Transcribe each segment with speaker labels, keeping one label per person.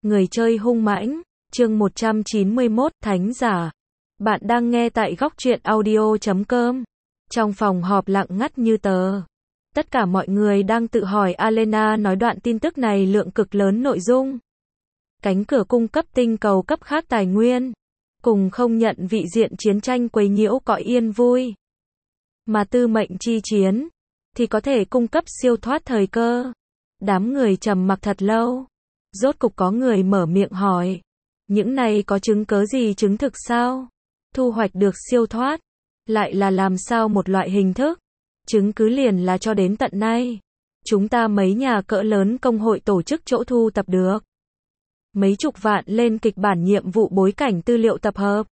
Speaker 1: Người chơi hung mãnh, chương 191, Thánh giả. Bạn đang nghe tại góc truyện audio.com. Trong phòng họp lặng ngắt như tờ. Tất cả mọi người đang tự hỏi Alena nói đoạn tin tức này lượng cực lớn nội dung. Cánh cửa cung cấp tinh cầu cấp khác tài nguyên. Cùng không nhận vị diện chiến tranh quấy nhiễu cõi yên vui. Mà tư mệnh chi chiến, thì có thể cung cấp siêu thoát thời cơ. Đám người trầm mặc thật lâu. Rốt cục có người mở miệng hỏi. Những này có chứng cớ gì chứng thực sao? Thu hoạch được siêu thoát. Lại là làm sao một loại hình thức? Chứng cứ liền là cho đến tận nay. Chúng ta mấy nhà cỡ lớn công hội tổ chức chỗ thu tập được. Mấy chục vạn lên kịch bản nhiệm vụ bối cảnh tư liệu tập hợp.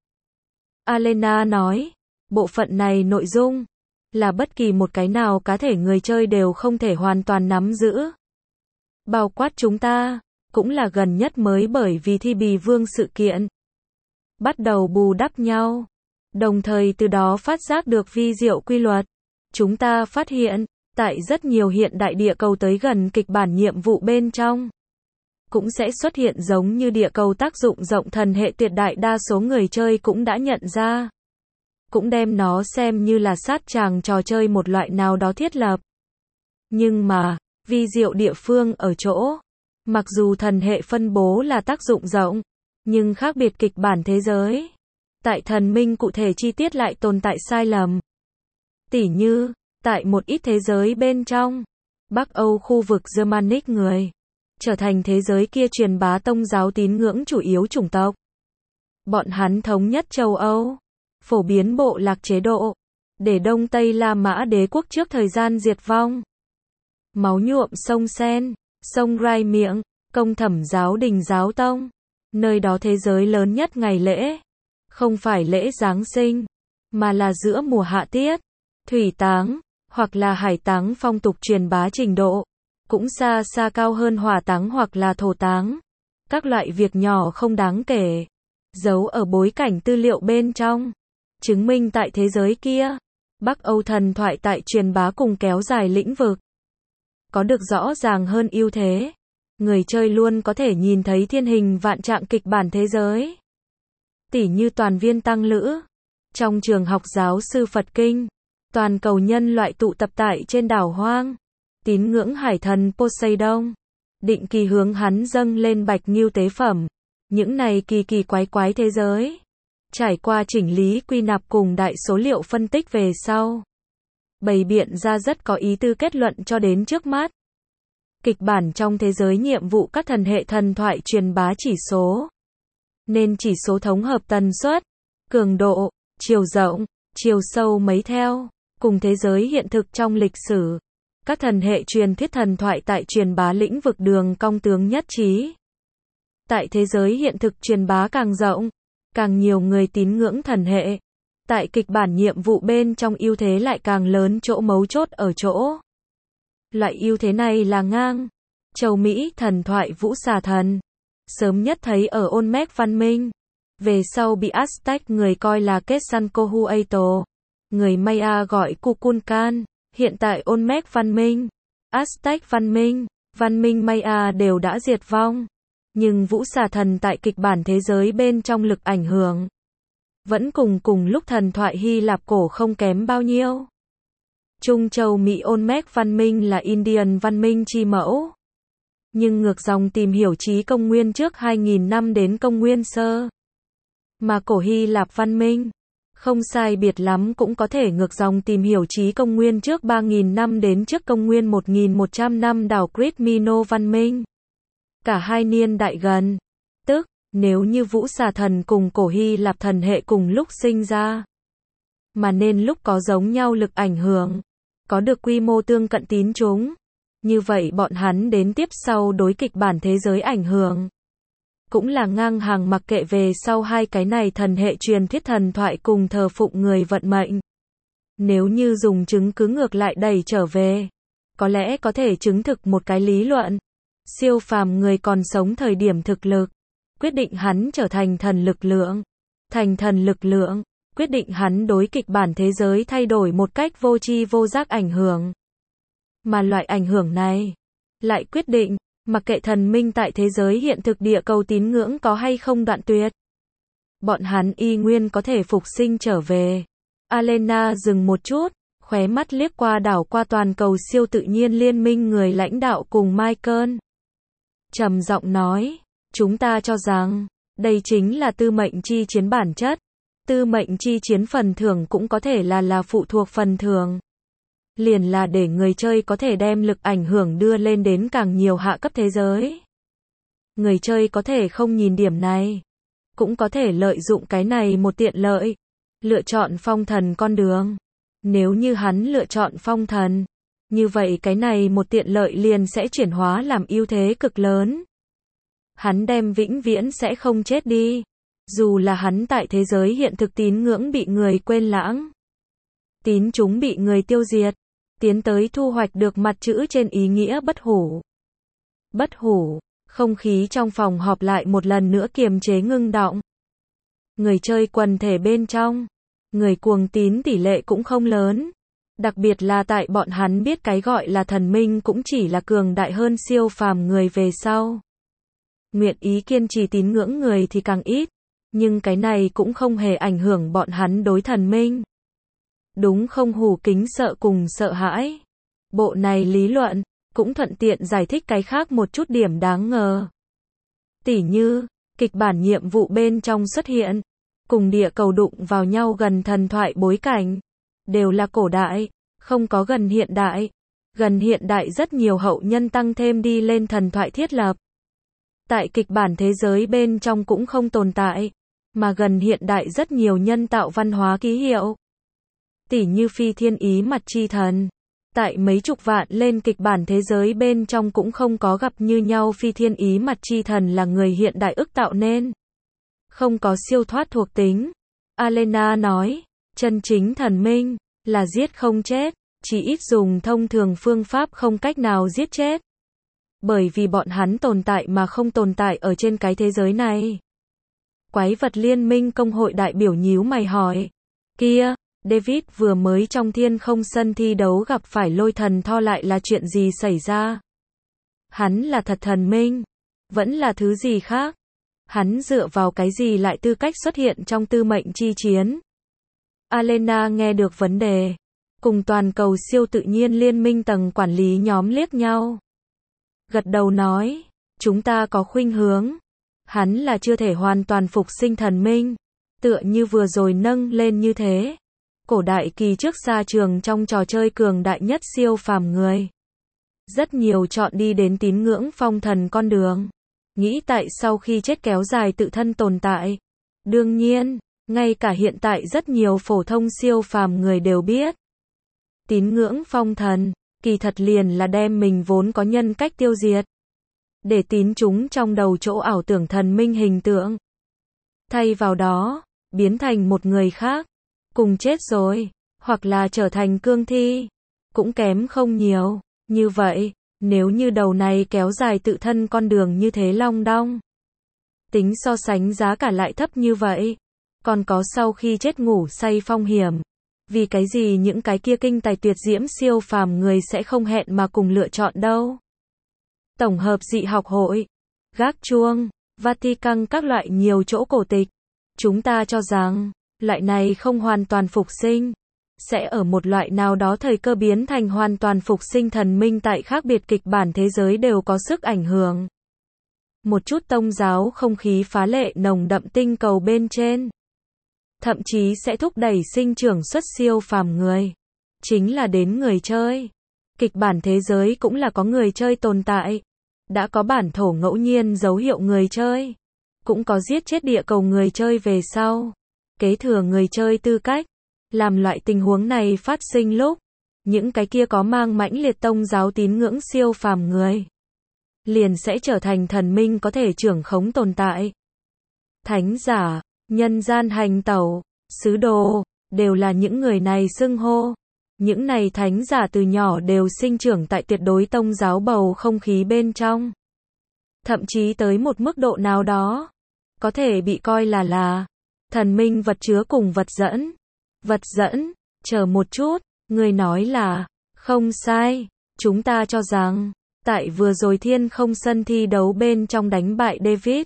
Speaker 1: Alena nói. Bộ phận này nội dung. Là bất kỳ một cái nào cá thể người chơi đều không thể hoàn toàn nắm giữ. Bao quát chúng ta. Cũng là gần nhất mới bởi vì thi bì vương sự kiện. Bắt đầu bù đắp nhau. Đồng thời từ đó phát giác được vi diệu quy luật. Chúng ta phát hiện, tại rất nhiều hiện đại địa cầu tới gần kịch bản nhiệm vụ bên trong. Cũng sẽ xuất hiện giống như địa cầu tác dụng rộng thần hệ tuyệt đại đa số người chơi cũng đã nhận ra. Cũng đem nó xem như là sát tràng trò chơi một loại nào đó thiết lập. Nhưng mà, vi diệu địa phương ở chỗ. Mặc dù thần hệ phân bố là tác dụng rộng, nhưng khác biệt kịch bản thế giới. Tại thần minh cụ thể chi tiết lại tồn tại sai lầm. Tỉ như, tại một ít thế giới bên trong, Bắc Âu khu vực Germanic người, trở thành thế giới kia truyền bá tông giáo tín ngưỡng chủ yếu chủng tộc. Bọn hắn thống nhất châu Âu, phổ biến bộ lạc chế độ, để Đông Tây La Mã đế quốc trước thời gian diệt vong. Máu nhuộm sông Sen. Sông Rai miệng, công thẩm giáo đình giáo tông. Nơi đó thế giới lớn nhất ngày lễ. Không phải lễ Giáng sinh, mà là giữa mùa hạ tiết. Thủy táng, hoặc là hải táng phong tục truyền bá trình độ. Cũng xa xa cao hơn hỏa táng hoặc là thổ táng. Các loại việc nhỏ không đáng kể. Giấu ở bối cảnh tư liệu bên trong. Chứng minh tại thế giới kia. Bắc Âu thần thoại tại truyền bá cùng kéo dài lĩnh vực. Có được rõ ràng hơn ưu thế. Người chơi luôn có thể nhìn thấy thiên hình vạn trạng kịch bản thế giới. Tỉ như toàn viên tăng lữ. Trong trường học giáo sư Phật Kinh. Toàn cầu nhân loại tụ tập tại trên đảo hoang. Tín ngưỡng hải thần Poseidon. Định kỳ hướng hắn dâng lên bạch ngưu tế phẩm. Những này kỳ kỳ quái quái thế giới. Trải qua chỉnh lý quy nạp cùng đại số liệu phân tích về sau. Bày biện ra rất có ý tư kết luận cho đến trước mắt. Kịch bản trong thế giới nhiệm vụ các thần hệ thần thoại truyền bá chỉ số. Nên chỉ số thống hợp tần suất, cường độ, chiều rộng, chiều sâu mấy theo, cùng thế giới hiện thực trong lịch sử. Các thần hệ truyền thuyết thần thoại tại truyền bá lĩnh vực đường cong tướng nhất trí. Tại thế giới hiện thực truyền bá càng rộng, càng nhiều người tín ngưỡng thần hệ. Tại kịch bản nhiệm vụ bên trong ưu thế lại càng lớn chỗ mấu chốt ở chỗ. Loại ưu thế này là ngang. Châu Mỹ thần thoại vũ xà thần. Sớm nhất thấy ở Olmec văn minh. Về sau bị Aztec người coi là Quetzalcoatl. Người Maya gọi Kukulkan. Hiện tại Olmec văn minh, Aztec văn minh Maya đều đã diệt vong. Nhưng vũ xà thần tại kịch bản thế giới bên trong lực ảnh hưởng. Vẫn cùng lúc thần thoại Hy Lạp cổ không kém bao nhiêu. Trung châu Mỹ Olmec văn minh là Indian văn minh chi mẫu. Nhưng ngược dòng tìm hiểu trí công nguyên trước 2000 năm đến công nguyên sơ. Mà cổ Hy Lạp văn minh, không sai biệt lắm cũng có thể ngược dòng tìm hiểu trí công nguyên trước 3000 năm đến trước công nguyên 1100 năm đảo Crete Mino văn minh. Cả hai niên đại gần. Tức, nếu như vũ xà thần cùng cổ Hy Lạp thần hệ cùng lúc sinh ra. Mà nên lúc có giống nhau lực ảnh hưởng. Có được quy mô tương cận tín chúng. Như vậy bọn hắn đến tiếp sau đối kịch bản thế giới ảnh hưởng. Cũng là ngang hàng mặc kệ về sau hai cái này thần hệ truyền thuyết thần thoại cùng thờ phụng người vận mệnh. Nếu như dùng chứng cứ ngược lại đẩy trở về. Có lẽ có thể chứng thực một cái lý luận. Siêu phàm người còn sống thời điểm thực lực. Quyết định hắn trở thành thần lực lượng. Thành thần lực lượng. Quyết định hắn đối kịch bản thế giới thay đổi một cách vô tri vô giác ảnh hưởng. Mà loại ảnh hưởng này lại quyết định Mặc kệ thần minh tại thế giới hiện thực địa cầu tín ngưỡng có hay không đoạn tuyệt, bọn hắn y nguyên có thể phục sinh trở về. Alena dừng một chút, khóe mắt liếc qua đảo qua toàn cầu siêu tự nhiên liên minh người lãnh đạo cùng Michael. Trầm giọng nói, chúng ta cho rằng, đây chính là tư mệnh chi chiến bản chất. Tư mệnh chi chiến phần thưởng cũng có thể là phụ thuộc phần thưởng. Liền là để người chơi có thể đem lực ảnh hưởng đưa lên đến càng nhiều hạ cấp thế giới. Người chơi có thể không nhìn điểm này, cũng có thể lợi dụng cái này một tiện lợi, lựa chọn phong thần con đường. Nếu như hắn lựa chọn phong thần, như vậy cái này một tiện lợi liền sẽ chuyển hóa làm ưu thế cực lớn. Hắn đem vĩnh viễn sẽ không chết đi, dù là hắn tại thế giới hiện thực tín ngưỡng bị người quên lãng, tín chúng bị người tiêu diệt, tiến tới thu hoạch được mặt chữ trên ý nghĩa bất hủ. Bất hủ, không khí trong phòng họp lại một lần nữa kiềm chế ngưng đọng. Người chơi quần thể bên trong, người cuồng tín tỷ lệ cũng không lớn. Đặc biệt là tại bọn hắn biết cái gọi là thần minh cũng chỉ là cường đại hơn siêu phàm người về sau. Nguyện ý kiên trì tín ngưỡng người thì càng ít, nhưng cái này cũng không hề ảnh hưởng bọn hắn đối thần minh. Đúng không hủ kính sợ cùng sợ hãi. Bộ này lý luận, cũng thuận tiện giải thích cái khác một chút điểm đáng ngờ. Tỉ như, kịch bản nhiệm vụ bên trong xuất hiện, cùng địa cầu đụng vào nhau gần thần thoại bối cảnh, đều là cổ đại, không có gần hiện đại. Gần hiện đại rất nhiều hậu nhân tăng thêm đi lên thần thoại thiết lập. Tại kịch bản thế giới bên trong cũng không tồn tại, mà gần hiện đại rất nhiều nhân tạo văn hóa ký hiệu. Tỉ như phi thiên ý mặt chi thần. Tại mấy chục vạn lên kịch bản thế giới bên trong cũng không có gặp như nhau phi thiên ý mặt chi thần là người hiện đại ức tạo nên. Không có siêu thoát thuộc tính. Alena nói, chân chính thần minh, là giết không chết, chỉ ít dùng thông thường phương pháp không cách nào giết chết. Bởi vì bọn hắn tồn tại mà không tồn tại ở trên cái thế giới này. Quái vật liên minh công hội đại biểu nhíu mày hỏi. Kia, David vừa mới trong thiên không sân thi đấu gặp phải lôi thần Thor lại là chuyện gì xảy ra? Hắn là thật thần minh? Vẫn là thứ gì khác? Hắn dựa vào cái gì lại tư cách xuất hiện trong tư mệnh chi chiến? Alena nghe được vấn đề, cùng toàn cầu siêu tự nhiên liên minh tầng quản lý nhóm liếc nhau. Gật đầu nói, chúng ta có khuynh hướng. Hắn là chưa thể hoàn toàn phục sinh thần minh, tựa như vừa rồi nâng lên như thế. Cổ đại kỳ trước xa trường trong trò chơi cường đại nhất siêu phàm người. Rất nhiều chọn đi đến tín ngưỡng phong thần con đường. Nghĩ tại sau khi chết kéo dài tự thân tồn tại. Đương nhiên, ngay cả hiện tại rất nhiều phổ thông siêu phàm người đều biết. Tín ngưỡng phong thần, kỳ thật liền là đem mình vốn có nhân cách tiêu diệt. Để tín chúng trong đầu chỗ ảo tưởng thần minh hình tượng. Thay vào đó, biến thành một người khác. Cùng chết rồi, hoặc là trở thành cương thi. Cũng kém không nhiều. Như vậy, nếu như đầu này kéo dài tự thân con đường như thế long đong. Tính so sánh giá cả lại thấp như vậy. Còn có sau khi chết ngủ say phong hiểm. Vì cái gì những cái kia kinh tài tuyệt diễm siêu phàm người sẽ không hẹn mà cùng lựa chọn đâu. Tổng hợp dị học hội, gác chuông, Vatican các loại nhiều chỗ cổ tịch. Chúng ta cho rằng, loại này không hoàn toàn phục sinh, sẽ ở một loại nào đó thời cơ biến thành hoàn toàn phục sinh thần minh tại khác biệt kịch bản thế giới đều có sức ảnh hưởng. Một chút tông giáo không khí phá lệ nồng đậm tinh cầu bên trên. Thậm chí sẽ thúc đẩy sinh trưởng xuất siêu phàm người. Chính là đến người chơi. Kịch bản thế giới cũng là có người chơi tồn tại. Đã có bản thổ ngẫu nhiên dấu hiệu người chơi. Cũng có giết chết địa cầu người chơi về sau. Kế thừa người chơi tư cách. Làm loại tình huống này phát sinh lúc. Những cái kia có mang mãnh liệt tông giáo tín ngưỡng siêu phàm người. Liền sẽ trở thành thần minh có thể trưởng khống tồn tại. Thánh giả, nhân gian hành tẩu, sứ đồ, đều là những người này xưng hô. Những này thánh giả từ nhỏ đều sinh trưởng tại tuyệt đối tông giáo bầu không khí bên trong. Thậm chí tới một mức độ nào đó, có thể bị coi là thần minh vật chứa cùng vật dẫn. Vật dẫn, chờ một chút, người nói là, không sai, chúng ta cho rằng, Tại vừa rồi thiên không sân thi đấu bên trong đánh bại David.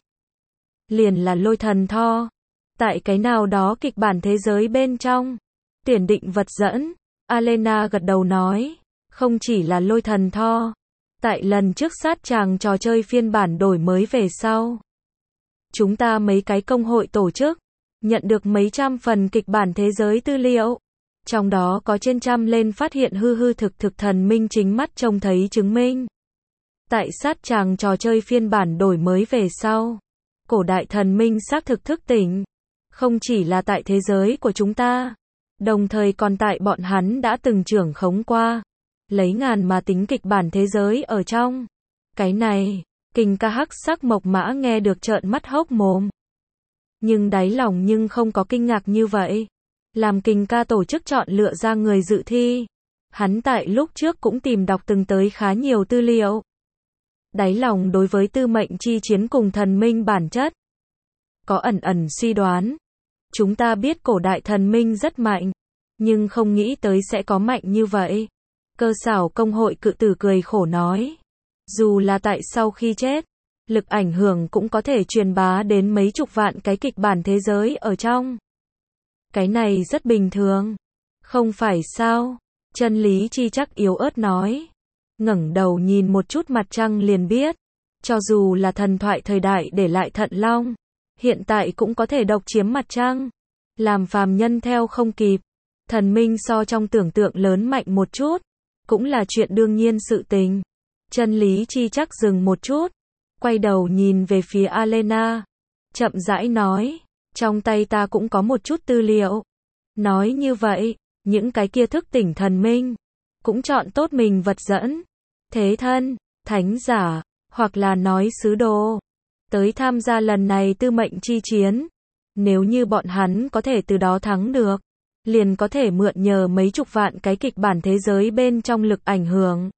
Speaker 1: Liền là lôi thần Thor. Tại cái nào đó kịch bản thế giới bên trong. Tuyển định vật dẫn. Alena gật đầu nói. Không chỉ là lôi thần Thor. Tại lần trước sát tràng trò chơi phiên bản đổi mới về sau. Chúng ta mấy cái công hội tổ chức. Nhận được mấy trăm phần kịch bản thế giới tư liệu. Trong đó có trên trăm lên phát hiện hư thực thần minh chính mắt trông thấy chứng minh. Tại sát tràng trò chơi phiên bản đổi mới về sau. Cổ đại thần minh xác thực thức tỉnh. Không chỉ là tại thế giới của chúng ta. Đồng thời còn tại bọn hắn đã từng trưởng khống qua. Lấy ngàn mà tính kịch bản thế giới ở trong. Cái này, Kình ca hắc sắc mộc mã nghe được trợn mắt hốc mồm. Nhưng đáy lòng nhưng không có kinh ngạc như vậy. Làm Kình ca tổ chức chọn lựa ra người dự thi. Hắn tại lúc trước cũng tìm đọc từng tới khá nhiều tư liệu. Đáy lòng đối với tư mệnh chi chiến cùng thần minh bản chất. Có ẩn suy đoán. Chúng ta biết cổ đại thần minh rất mạnh. Nhưng không nghĩ tới sẽ có mạnh như vậy. Cơ xảo công hội cự tử cười khổ nói. Dù là tại sau khi chết. Lực ảnh hưởng cũng có thể truyền bá đến mấy chục vạn cái kịch bản thế giới ở trong. Cái này rất bình thường. Không phải sao? Chân lý chi chắc yếu ớt nói. Ngẩng đầu nhìn một chút mặt trăng liền biết. Cho dù là thần thoại thời đại để lại Thận Long. Hiện tại cũng có thể độc chiếm mặt trăng. Làm phàm nhân theo không kịp. Thần minh so trong tưởng tượng lớn mạnh một chút. Cũng là chuyện đương nhiên sự tình. Chân lý chi chắc dừng một chút. Quay đầu nhìn về phía Alena. Chậm rãi nói. Trong tay ta cũng có một chút tư liệu. Nói như vậy, những cái kia thức tỉnh thần minh. Cũng chọn tốt mình vật dẫn. Thế thân, thánh giả, hoặc là nói sứ đồ. Tới tham gia lần này tư mệnh chi chiến. Nếu như bọn hắn có thể từ đó thắng được. Liền có thể mượn nhờ mấy chục vạn cái kịch bản thế giới bên trong lực ảnh hưởng.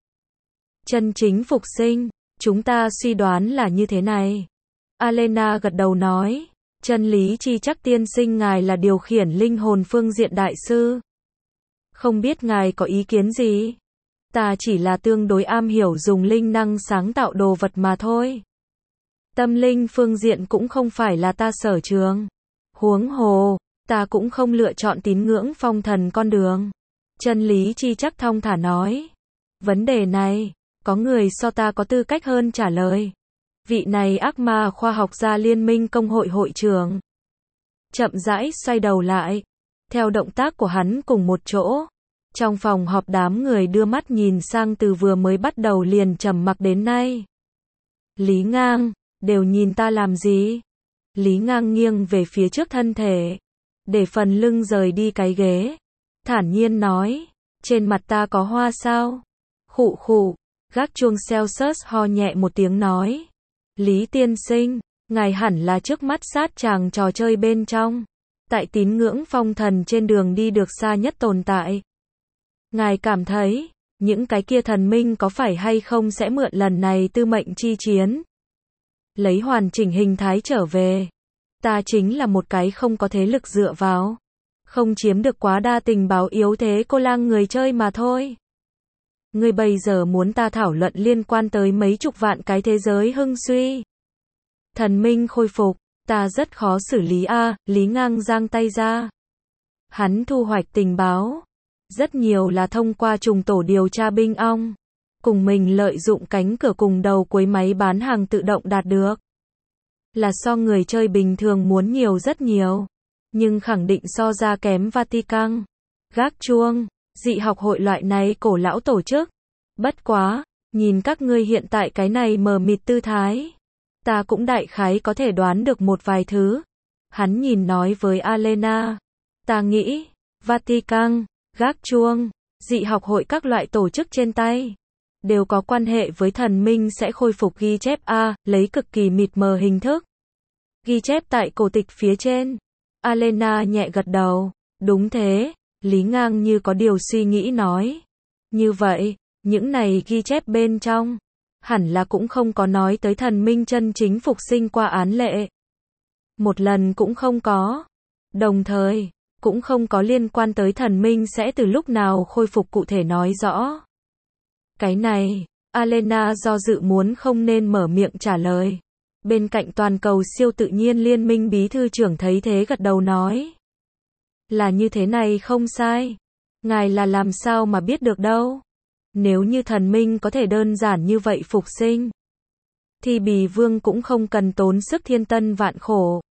Speaker 1: Chân chính phục sinh, chúng ta suy đoán là như thế này. Alena gật đầu nói, chân lý chi chắc tiên sinh ngài là điều khiển linh hồn phương diện đại sư. Không biết ngài có ý kiến gì? Ta chỉ là tương đối am hiểu dùng linh năng sáng tạo đồ vật mà thôi. Tâm linh phương diện cũng không phải là ta sở trường. Huống hồ, ta cũng không lựa chọn tín ngưỡng phong thần con đường. Chân lý chi chắc thong thả nói. Vấn đề này, có người so ta có tư cách hơn trả lời. Vị này ác ma khoa học gia liên minh công hội hội trưởng. Chậm rãi xoay đầu lại. Theo động tác của hắn cùng một chỗ. Trong phòng họp đám người đưa mắt nhìn sang từ vừa mới bắt đầu liền trầm mặc đến nay. Lý Ngang, đều nhìn ta làm gì? Lý Ngang nghiêng về phía trước thân thể. Để phần lưng rời đi cái ghế. Thản nhiên nói. Trên mặt ta có hoa sao? Khụ khụ. Gác chuông Celsius ho nhẹ một tiếng nói. Lý tiên sinh, ngài hẳn là trước mắt sát chàng trò chơi bên trong. Tại tín ngưỡng phong thần trên đường đi được xa nhất tồn tại. Ngài cảm thấy, những cái kia thần minh có phải hay không sẽ mượn lần này tư mệnh chi chiến. Lấy hoàn chỉnh hình thái trở về. Ta chính là một cái không có thế lực dựa vào. Không chiếm được quá đa tình báo yếu thế cô lang người chơi mà thôi. Ngươi bây giờ muốn ta thảo luận liên quan tới mấy chục vạn cái thế giới hưng suy. Thần minh khôi phục, ta rất khó xử lý a. Lý Ngang giang tay ra. Hắn thu hoạch tình báo. Rất nhiều là thông qua trùng tổ điều tra binh ong. Cùng mình lợi dụng cánh cửa cùng đầu cuối máy bán hàng tự động đạt được. Là so người chơi bình thường muốn nhiều rất nhiều. Nhưng khẳng định so ra kém Vatican. Gác chuông. Dị học hội loại này cổ lão tổ chức. Bất quá, nhìn các ngươi hiện tại cái này mờ mịt tư thái. Ta cũng đại khái có thể đoán được một vài thứ. Hắn nhìn nói với Alena. Ta nghĩ, Vatican, gác chuông, dị học hội các loại tổ chức trên tay. Đều có quan hệ với thần minh sẽ khôi phục ghi chép A, lấy cực kỳ mịt mờ hình thức. Ghi chép tại cổ tịch phía trên. Alena nhẹ gật đầu. Đúng thế. Lý Ngang như có điều suy nghĩ nói. Như vậy, những này ghi chép bên trong, hẳn là cũng không có nói tới thần minh chân chính phục sinh qua án lệ. Một lần cũng không có. Đồng thời, cũng không có liên quan tới thần minh sẽ từ lúc nào khôi phục cụ thể nói rõ. Cái này, Alena do dự muốn không nên mở miệng trả lời. Bên cạnh toàn cầu siêu tự nhiên liên minh bí thư trưởng thấy thế gật đầu nói. Là như thế này không sai. Ngài là làm sao mà biết được đâu. Nếu như thần minh có thể đơn giản như vậy phục sinh, thì Bì Vương cũng không cần tốn sức thiên tân vạn khổ.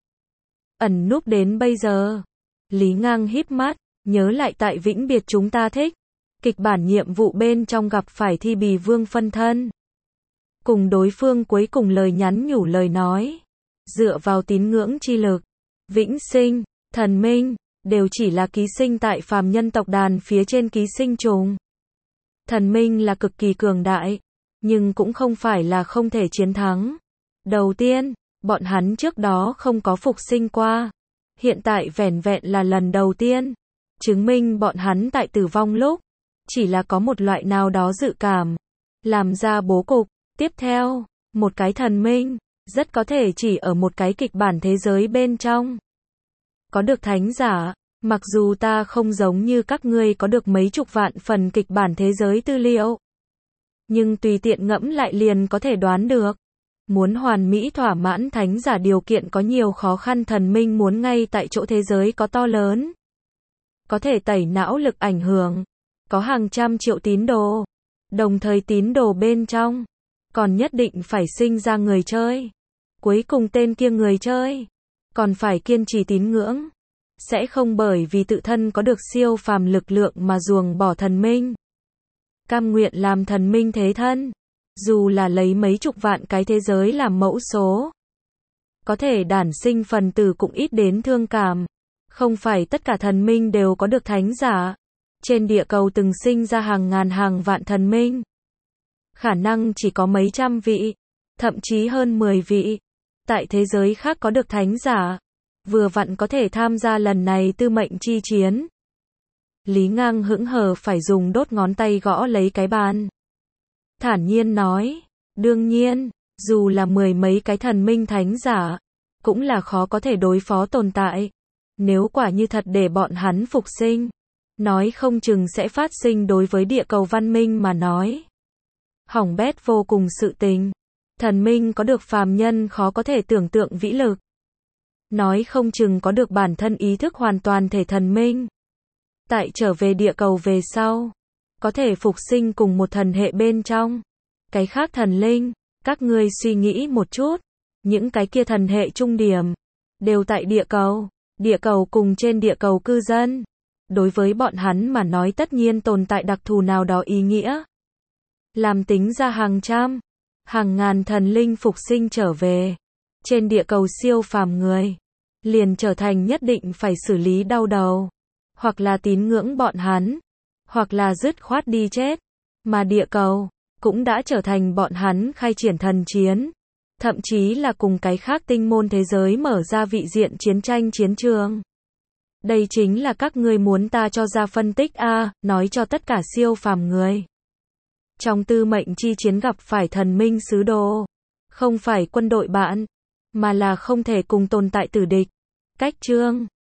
Speaker 1: Ẩn núp đến bây giờ. Lý Ngang híp mắt, nhớ lại tại Vĩnh Biệt chúng ta thích. Kịch bản nhiệm vụ bên trong gặp phải Thi Bì Vương phân thân. Cùng đối phương cuối cùng lời nhắn nhủ lời nói. Dựa vào tín ngưỡng chi lực, vĩnh sinh, thần minh, đều chỉ là ký sinh tại phàm nhân tộc đàn phía trên ký sinh trùng. Thần minh là cực kỳ cường đại, nhưng cũng không phải là không thể chiến thắng. Đầu tiên, bọn hắn trước đó không có phục sinh qua. Hiện tại vẻn vẹn là lần đầu tiên. Chứng minh bọn hắn tại tử vong lúc, chỉ là có một loại nào đó dự cảm. Làm ra bố cục. Tiếp theo, một cái thần minh, rất có thể chỉ ở một cái kịch bản thế giới bên trong. Có được thánh giả, mặc dù ta không giống như các ngươi có được mấy chục vạn phần kịch bản thế giới tư liệu. Nhưng tùy tiện ngẫm lại liền có thể đoán được. Muốn hoàn mỹ thỏa mãn thánh giả điều kiện có nhiều khó khăn thần minh muốn ngay tại chỗ thế giới có to lớn. Có thể tẩy não lực ảnh hưởng. Có hàng trăm triệu tín đồ. Đồng thời tín đồ bên trong. Còn nhất định phải sinh ra người chơi. Cuối cùng tên kia người chơi. Còn phải kiên trì tín ngưỡng. Sẽ không bởi vì tự thân có được siêu phàm lực lượng mà ruồng bỏ thần minh. Cam nguyện làm thần minh thế thân. Dù là lấy mấy chục vạn cái thế giới làm mẫu số. Có thể đản sinh phần tử cũng ít đến thương cảm. Không phải tất cả thần minh đều có được thánh giả. Trên địa cầu từng sinh ra hàng ngàn hàng vạn thần minh. Khả năng chỉ có mấy trăm vị, thậm chí hơn 10 vị. Tại thế giới khác có được thánh giả, vừa vặn có thể tham gia lần này tư mệnh chi chiến. Lý Ngang hững hờ phải dùng đốt ngón tay gõ lấy cái bàn. Thản nhiên nói, đương nhiên, dù là mười mấy cái thần minh thánh giả, cũng là khó có thể đối phó tồn tại. Nếu quả như thật để bọn hắn phục sinh, nói không chừng sẽ phát sinh đối với địa cầu văn minh mà nói. Hỏng bét vô cùng sự tình. Thần minh có được phàm nhân khó có thể tưởng tượng vĩ lực. Nói không chừng có được bản thân ý thức hoàn toàn thể thần minh. Tại trở về địa cầu về sau, có thể phục sinh cùng một thần hệ bên trong. Cái khác thần linh, các ngươi suy nghĩ một chút. Những cái kia thần hệ trung điểm, đều tại địa cầu. Địa cầu cùng trên địa cầu cư dân. Đối với bọn hắn mà nói tất nhiên tồn tại đặc thù nào đó ý nghĩa. Làm tính ra hàng trăm, hàng ngàn thần linh phục sinh trở về. Trên địa cầu siêu phàm người. Liền trở thành nhất định phải xử lý đau đầu. Hoặc là tín ngưỡng bọn hắn. Hoặc là dứt khoát đi chết. Mà địa cầu, cũng đã trở thành bọn hắn khai triển thần chiến. Thậm chí là cùng cái khác tinh môn thế giới mở ra vị diện chiến tranh chiến trường. Đây chính là các ngươi muốn ta cho ra phân tích a, nói cho tất cả siêu phàm người. Trong tư mệnh chi chiến gặp phải thần minh sứ đồ. Không phải quân đội bạn, mà là không thể cùng tồn tại tử địch. Cách chương